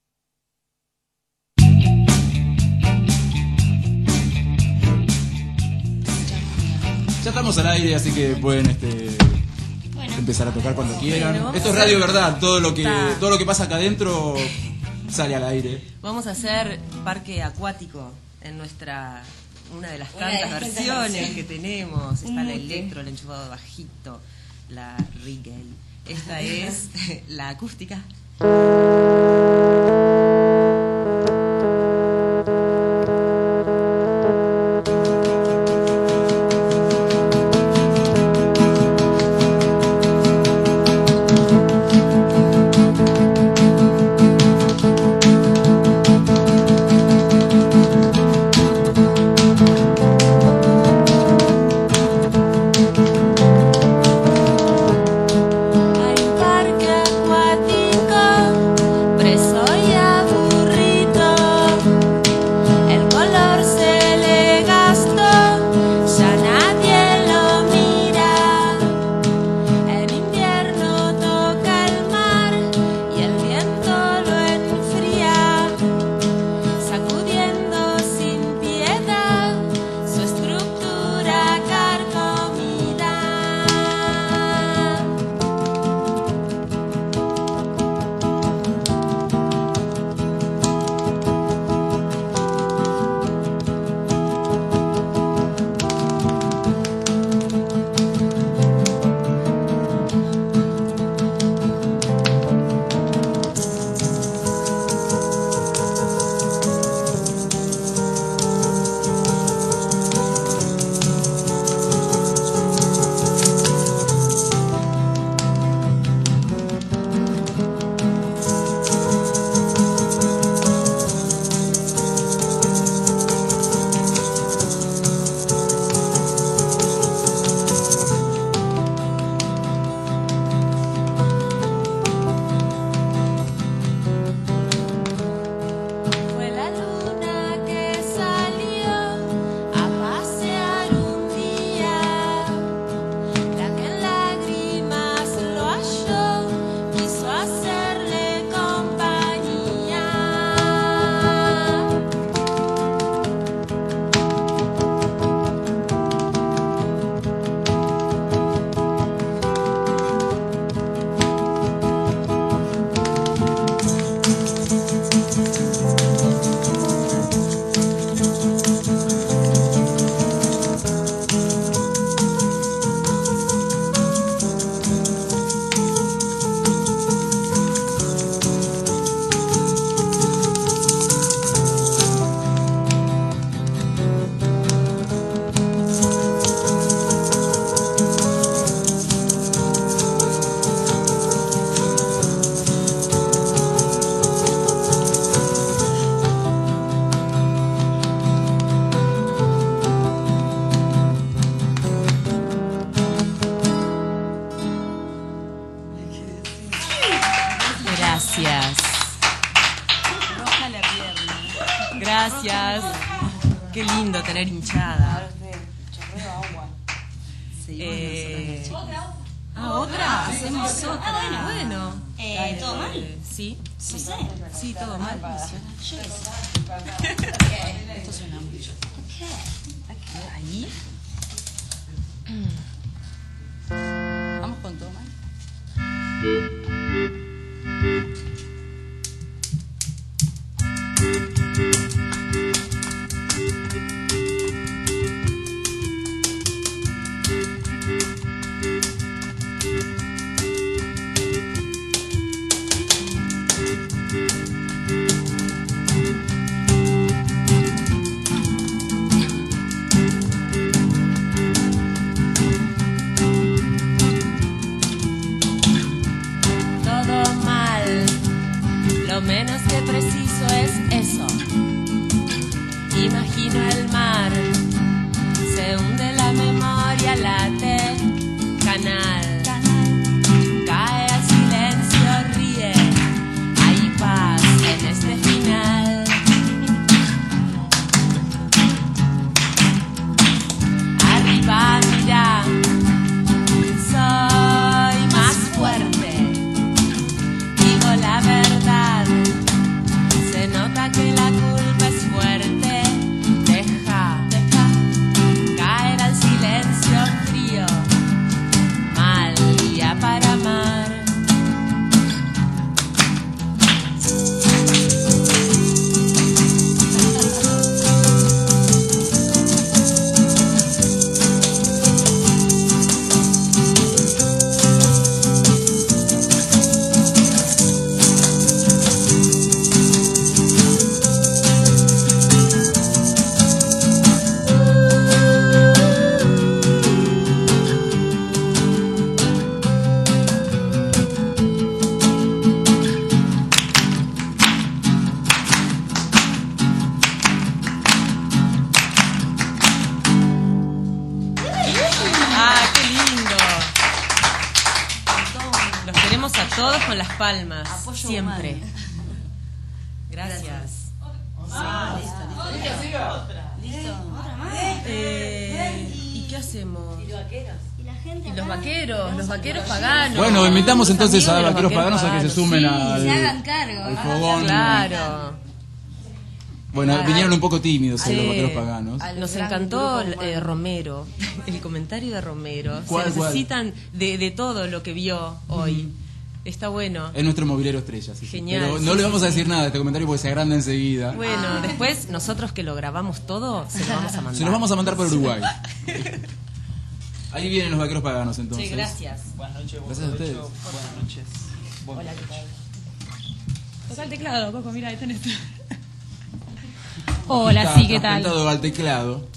Ya estamos al aire, así que pueden empezar a tocar cuando quieran. Bueno, vamos Esto es a Radio hacer- Verdad. Todo lo Está. que pasa acá adentro sale al aire. Vamos a hacer parque acuático en una de las Una de tantas las tantas versiones versiones. que tenemos. Está la mute. electro, el enchufado bajito, la reggae. Esta es la acústica. Hay un parque acuático preso Gracias. Qué lindo tener hinchada. ¿Otra? Hacemos otra. Bueno. ¿Todo mal? Sí. No sé. Sí, todo mal. Yo qué sé. Esto suena mucho. Ahí. Vamos con todo mal. Lo menos que preciso es eso. Imagino el mar, se hunde la memoria, late, canal. Cae al silencio, ríe, hay paz en este final. Arriba, mira, soy más fuerte. Digo la verdad, se nota que la culpa es fuerte. Deja caer al silencio frío. Mal día para amar. Todos con las palmas, Apoyo siempre. humano. Gracias. Listo. ¿Y qué hacemos? ¿Y los vaqueros? Y la gente. Y los vaqueros paganos. Bueno, invitamos Los entonces a amigos de vaqueros paganos a que se sumen sí, al, se hagan cargo. al fogón. Claro. Bueno, vinieron un poco tímidos los Sí. vaqueros paganos. Nos encantó Romero, el comentario de Romero. ¿Cuál, Se necesitan de todo lo que vio hoy. Está bueno. Es nuestro movilero estrella, sí. Genial, Pero sí, no le sí, vamos a sí. decir nada de este comentario porque se agranda enseguida. Bueno, después nosotros que lo grabamos todo, se lo vamos a mandar. Se los vamos a mandar por Uruguay. Ahí vienen los vaqueros paganos entonces. Sí, gracias. Buenas noches. Gracias a ustedes. Buenas noches. Hola, ¿qué tal? Toca el teclado, Coco, mira, ahí tenés. Hola, Está sí, ¿qué tal? transplantado al teclado.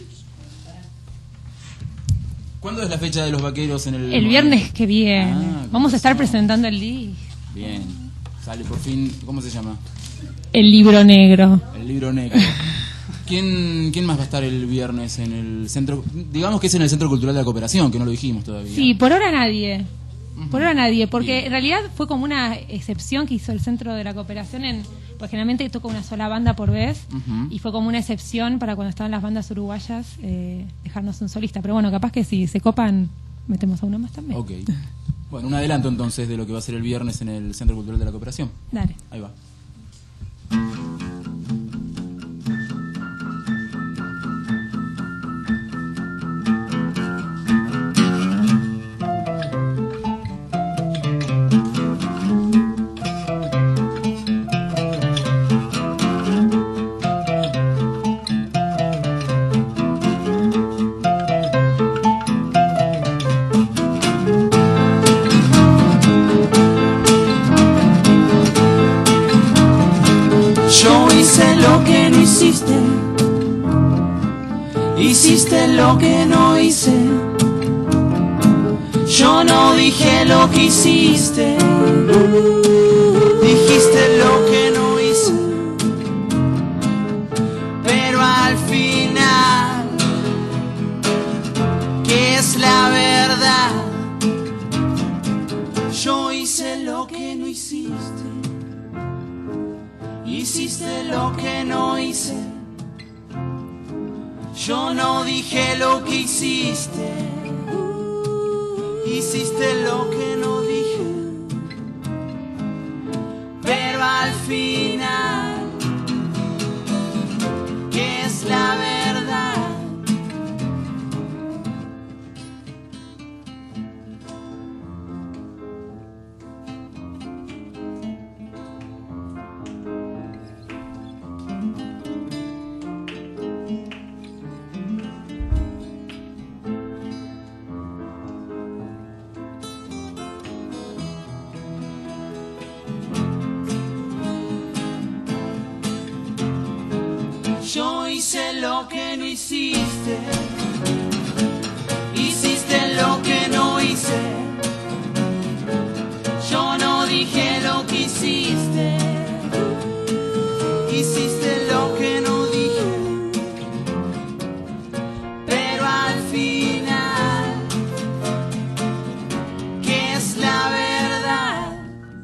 ¿Cuándo es la fecha de los vaqueros en el...? El viernes que viene. Ah, Vamos a estar presentando el disco. Bien. Sale por fin... ¿Cómo se llama? El libro negro. El libro negro. ¿Quién más va a estar el viernes en el centro? Digamos que es en el Centro Cultural de la Cooperación, que no lo dijimos todavía. Sí, por ahora nadie. Por ahora nadie, porque en realidad fue como una excepción que hizo el Centro de la Cooperación, porque generalmente toca una sola banda por vez, y fue como una excepción para cuando estaban las bandas uruguayas dejarnos un solista. Pero bueno, capaz que si se copan, metemos a uno más también. Ok. Bueno, un adelanto entonces de lo que va a ser el viernes en el Centro Cultural de la Cooperación. Dale. Ahí va. Yo hice lo que no hiciste, hiciste lo que no hice. Yo no dije lo que hiciste, dijiste lo que no hice. Pero al final, ¿qué es la verdad? Yo hice lo que no hiciste. hiciste lo que no hice. Yo no dije lo que hiciste. Hiciste lo que no dije. Pero al final, ¿qué es la verdad? Yo hice lo que no hiciste. Hiciste lo que no hice. Yo no dije lo que hiciste. Hiciste lo que no dije. Pero al final, ¿qué es la verdad?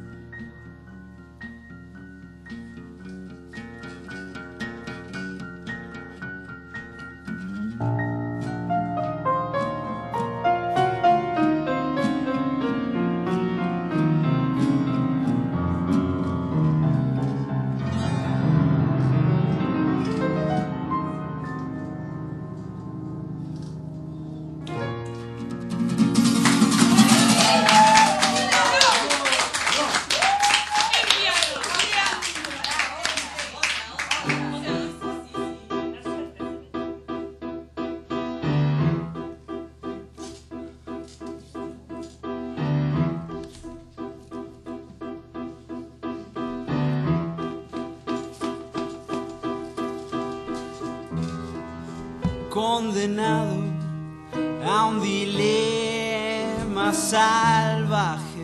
Condenado a un dilema salvaje,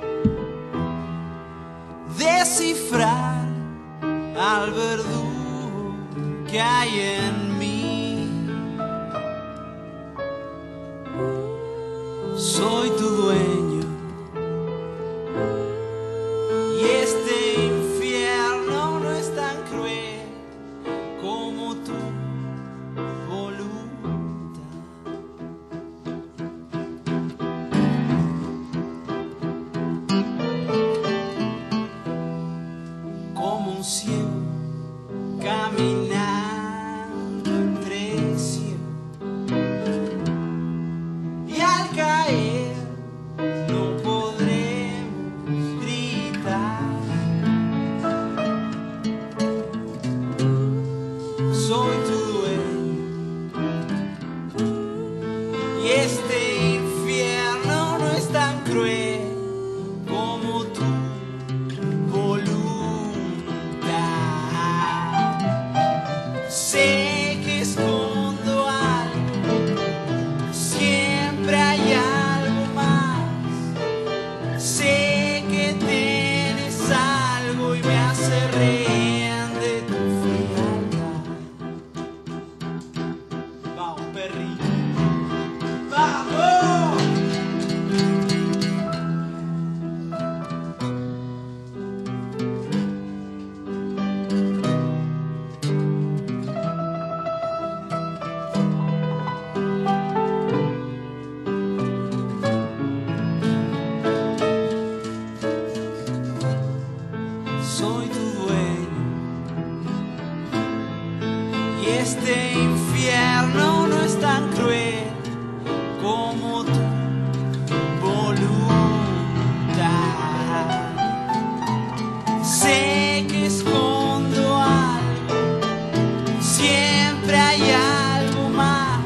descifrar al verdugo que hay en mí. Soy tu dueño y este infierno no es tan cruel como tú. Como un ciego caminando entre ciegos, y al caer no podremos gritar. Soy tu dueño y este infierno no es tan cruel como tú. Sé que escondo algo, siempre hay algo más. Sé que tienes algo y me hace reír de tu frialdad. Vamos, perrito, vamos. Soy tu dueño y este infierno no es tan cruel como tu voluntad. Sé que escondo algo, siempre hay algo más.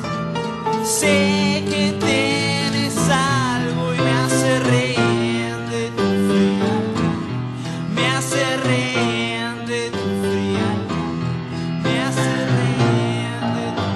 Sé que tienes algo y me hace reír de tu frialdad. Me hace reír de tu frialdad. Me hace reír de tu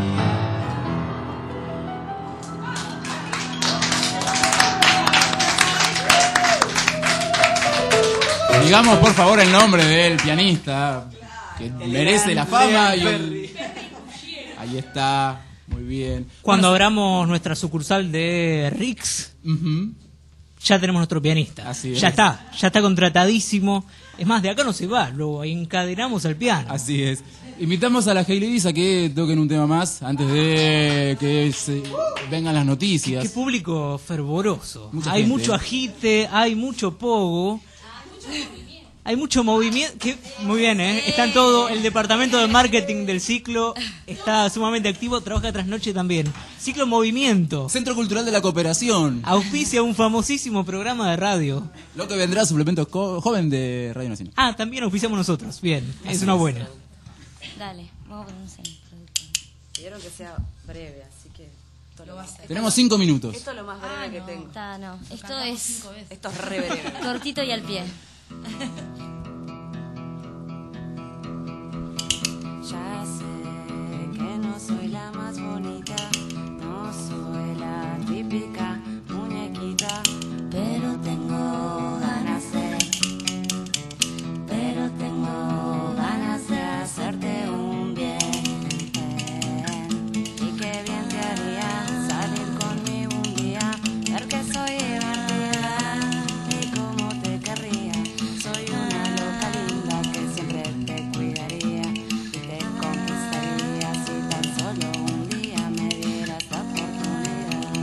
frialdad. Digamos por favor el nombre del pianista que merece la fama y ahí está, muy bien. Cuando abramos nuestra sucursal de Rix, ya tenemos nuestro pianista. Así es. Ya está contratadísimo. Es más, de acá no se va, lo encadenamos al piano. Así es. Invitamos a la Hey Ladies a que toquen un tema más antes de que vengan las noticias. Qué público fervoroso. Mucha Hay gente, mucho agite, hay mucho pogo. Hay mucho movimiento. Muy bien, ¿eh? Están todo. El departamento de marketing del Ciclo está sumamente activo. Trabaja tras noche también. Ciclo Movimiento. Centro Cultural de la Cooperación. Auspicia un famosísimo programa de radio. Lo que vendrá, suplemento joven de Radio Nacional. Ah, también auspiciamos nosotros. Bien, es una buena. Dale, vamos a poner un centro. Quiero que sea breve, así que esto lo va a hacer. Tenemos 5 minutos. Esto es lo más breve que tengo. No. Esto es Esto es re breve. cortito y al pie. Ya sé que no soy la más bonita, no soy la típica muñequita, pero tengo ganas de hacerte un bien. Y qué bien te haría salir conmigo un día, ver que soy divertida y cómo te querría. Soy una loca linda que siempre te cuidaría y te conquistaría si tan solo un día me dieras la oportunidad.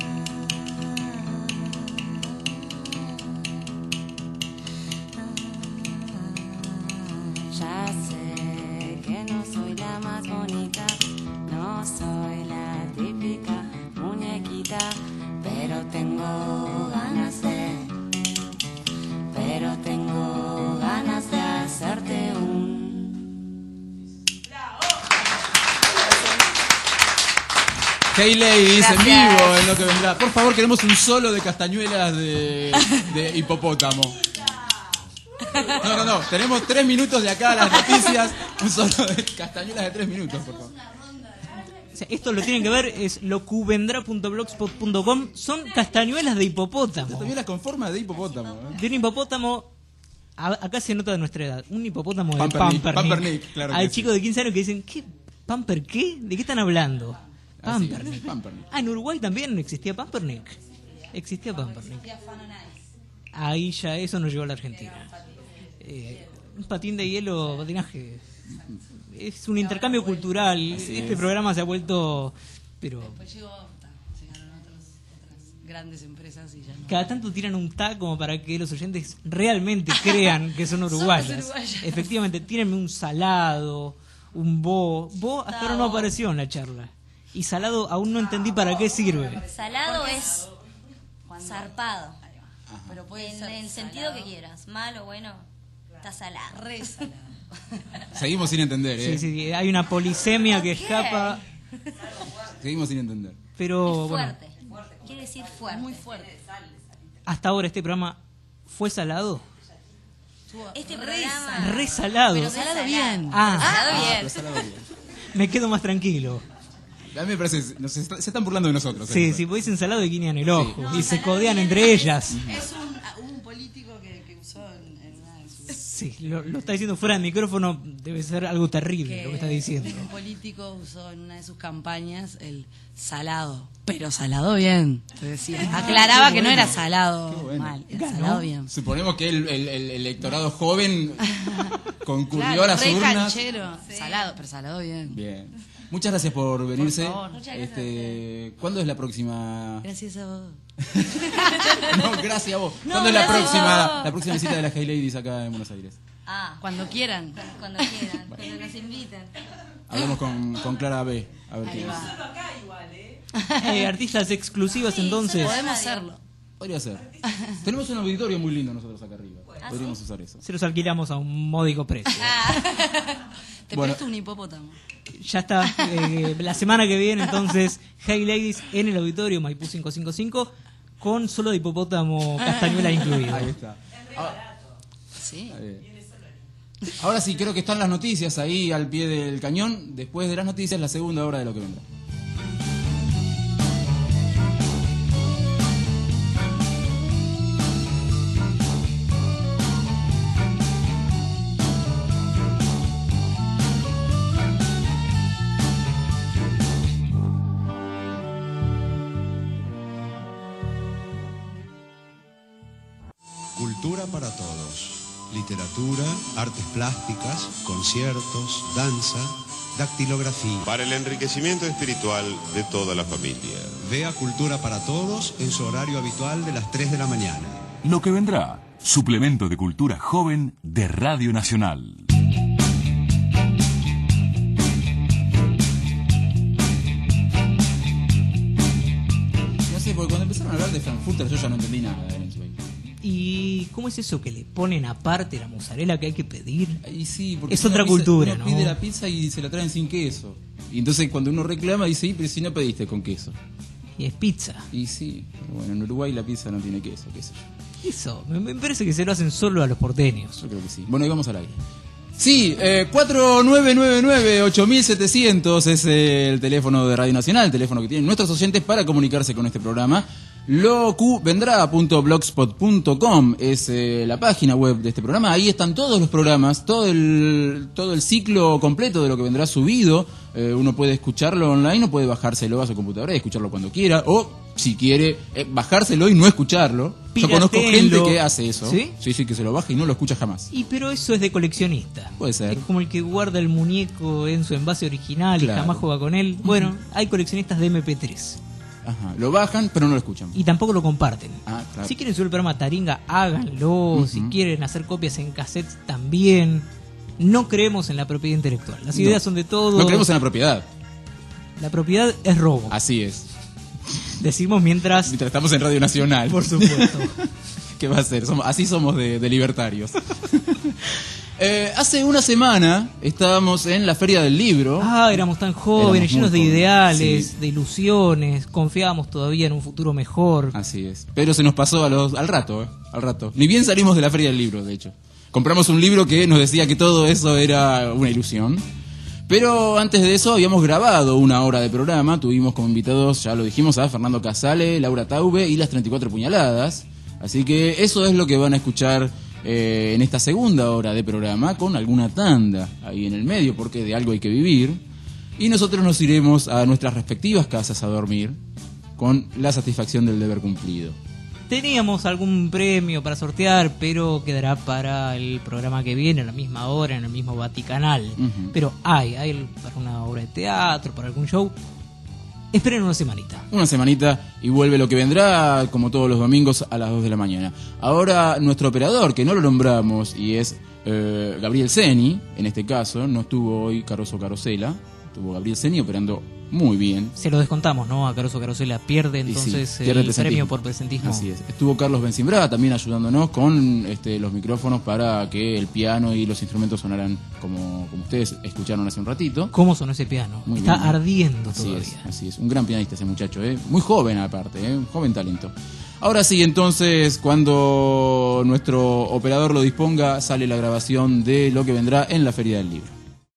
Ya sé que no soy la más bonita, no soy la típica muñequita, pero tengo ganas de hacerte un... Hey Ladies, Gracias. en vivo en lo que vendrá. Por favor, queremos un solo de castañuelas de hipopótamo. No. Tenemos 3 minutos de acá a las noticias. Un solo de castañuelas de 3 minutos, por favor. O sea, esto lo tienen que ver, es locuvendrá.blogspot.com. Son castañuelas de hipopótamo. Castañuelas con forma de hipopótamo. De un hipopótamo, acá se nota de nuestra edad. Un hipopótamo de Pampernick, Pampernick. Pampernick, claro que Hay sí. chicos de 15 años que dicen, ¿qué? ¿Pamper qué? ¿De qué están hablando? Así es, Pampernick. Pampernick. Ah, en Uruguay también existía Pampernick. Existía Pampernick. Ahí ya eso nos llegó a la Argentina. Un patín de hielo, patinaje. Es un intercambio cultural. Así Este es. programa se ha vuelto... Pero Después llegaron otras grandes empresas y ya no. cada tanto tiran un tag como para que los oyentes realmente crean que son uruguayas. Somos uruguayas. Efectivamente, tírenme un salado, un bo. Bo hasta ahora no apareció en la charla. Y salado aún no entendí para qué sirve. Salado es zarpado. Pero puede En ser el sentido que quieras. Malo, bueno, está salado. re salado. Seguimos sin entender, ¿eh? Sí, hay una polisemia que escapa, Seguimos sin entender. pero bueno, Fuerte. Quiere decir fuerte. Muy fuerte. hasta ahora este programa fue salado. Este programa... Re salado. Pero salado bien. Salado bien. pero salado bien. Me quedo más tranquilo. A mí me parece, se están burlando de nosotros. Sí, si podéis ensalado y guiñan el ojo. Y se codean entre ellas. Es un político que usó en una de sus... Sí, lo está diciendo fuera del micrófono. Debe ser algo terrible lo que está diciendo. Un político usó en una de sus campañas el salado, pero salado bien. Te decía. Aclaraba que no era salado mal, era salado bien. Suponemos que el electorado joven concurrió Claro, a las re urnas. canchero. Salado, pero salado bien. Bien. Muchas gracias por venirse. favor. Muchas gracias ¿Cuándo es la próxima? Gracias a vos. No, gracias a vos. No, ¿Cuándo es la gracias próxima, a la próxima visita de las Hey Ladies acá en Buenos Aires? Cuando quieran. Cuando quieran, cuando nos inviten. Hablamos con Clara B. A ver qué dice. Artistas exclusivas entonces. Podemos hacerlo. Podría ser. Tenemos un auditorio muy lindo nosotros acá arriba. Podríamos usar eso. Se los alquilamos a un módico precio. Te Bueno. presto un hipopótamo. Ya está. La semana que viene entonces Hey Ladies en el auditorio Maipú 555 con solo de hipopótamo castañuela incluido. Ahí está. Sí. Está bien. Ahora sí, creo que están las noticias ahí al pie del cañón. Después de las noticias, la segunda hora de lo que vendrá. Cultura para todos. Literatura, artes plásticas, conciertos, danza, dactilografía. Para el enriquecimiento espiritual de toda la familia. Vea Cultura para Todos en su horario habitual de las 3 de la mañana. Lo que vendrá, suplemento de cultura joven de Radio Nacional. No sé, porque cuando empezaron a hablar de Frankfurter yo ya no entendí nada de Lemsbeck. ¿Y cómo es eso que le ponen aparte la mozzarella que hay que pedir? Y sí, porque es si otra uno pide- cultura, uno ¿no? pide la pizza y se la traen sin queso. Y entonces cuando uno reclama dice, pero si no pediste con queso. Y es pizza. Y sí, bueno, en Uruguay la pizza no tiene queso, qué sé yo. Eso, me parece que se lo hacen solo a los porteños. Yo creo que sí. Bueno, y vamos al aire. Sí, 4999-8700 es el teléfono de Radio Nacional, el teléfono que tienen nuestros oyentes para comunicarse con este programa. Locuvendrá.blogspot.com es la página web de este programa. Ahí están todos los programas, todo el ciclo completo de lo que vendrá subido. Uno puede escucharlo online o puede bajárselo a su computadora y escucharlo cuando quiera. O, si quiere, bajárselo y no escucharlo. Yo conozco gente que hace eso. ¿Sí? Sí, que se lo baja y no lo escucha jamás. Pero eso es de coleccionista. Puede ser. Es como el que guarda el muñeco en su envase original Claro. y jamás juega con él. Bueno, hay coleccionistas de MP3. Ajá, lo bajan, pero no lo escuchan. Y tampoco lo comparten. Ah, claro. Si quieren subir el programa Taringa, háganlo. Si quieren hacer copias en cassettes, también. No creemos en la propiedad intelectual. Las ideas son de todos. No creemos en la propiedad. La propiedad es robo. Así es. Decimos mientras estamos en Radio Nacional. Por supuesto. ¿Qué va a ser? Así somos de libertarios. Hace una semana estábamos en la Feria del Libro. Éramos tan jóvenes, Éramos llenos de muy jóvenes, ideales, sí. de ilusiones, confiábamos todavía en un futuro mejor. Así es. Pero se nos pasó al rato. Ni bien salimos de la Feria del Libro, de hecho. Compramos un libro que nos decía que todo eso era una ilusión. Pero antes de eso habíamos grabado una hora de programa. Tuvimos como invitados, ya lo dijimos, a Fernando Casale, Laura Taube y las 34 puñaladas. Así que eso es lo que van a escuchar en esta segunda hora de programa, con alguna tanda ahí en el medio, porque de algo hay que vivir. Y nosotros nos iremos a nuestras respectivas casas a dormir con la satisfacción del deber cumplido. Teníamos algún premio para sortear, pero quedará para el programa que viene, a la misma hora, en el mismo Vaticanal. Pero hay para una obra de teatro, para algún show. Esperen una semanita. Una semanita y vuelve lo que vendrá, como todos los domingos, a las 2 de la mañana. Ahora, nuestro operador, que no lo nombramos, y es Gabriel Seni, en este caso, no estuvo hoy Caroso Carosela, estuvo Gabriel Seni operando muy bien. Se lo descontamos, ¿no? A Caroso Carosela pierde entonces Sí, pierde el presentismo. premio por presentismo. Así es. Estuvo Carlos Benzimbra también ayudándonos con los micrófonos para que el piano y los instrumentos sonaran como ustedes escucharon hace un ratito. ¿Cómo sonó ese piano? Muy Está bien. ardiendo Así todavía. así es. Un gran pianista ese muchacho, muy joven aparte, un joven talento. Ahora sí, entonces, cuando nuestro operador lo disponga, sale la grabación de lo que vendrá en la Feria del Libro.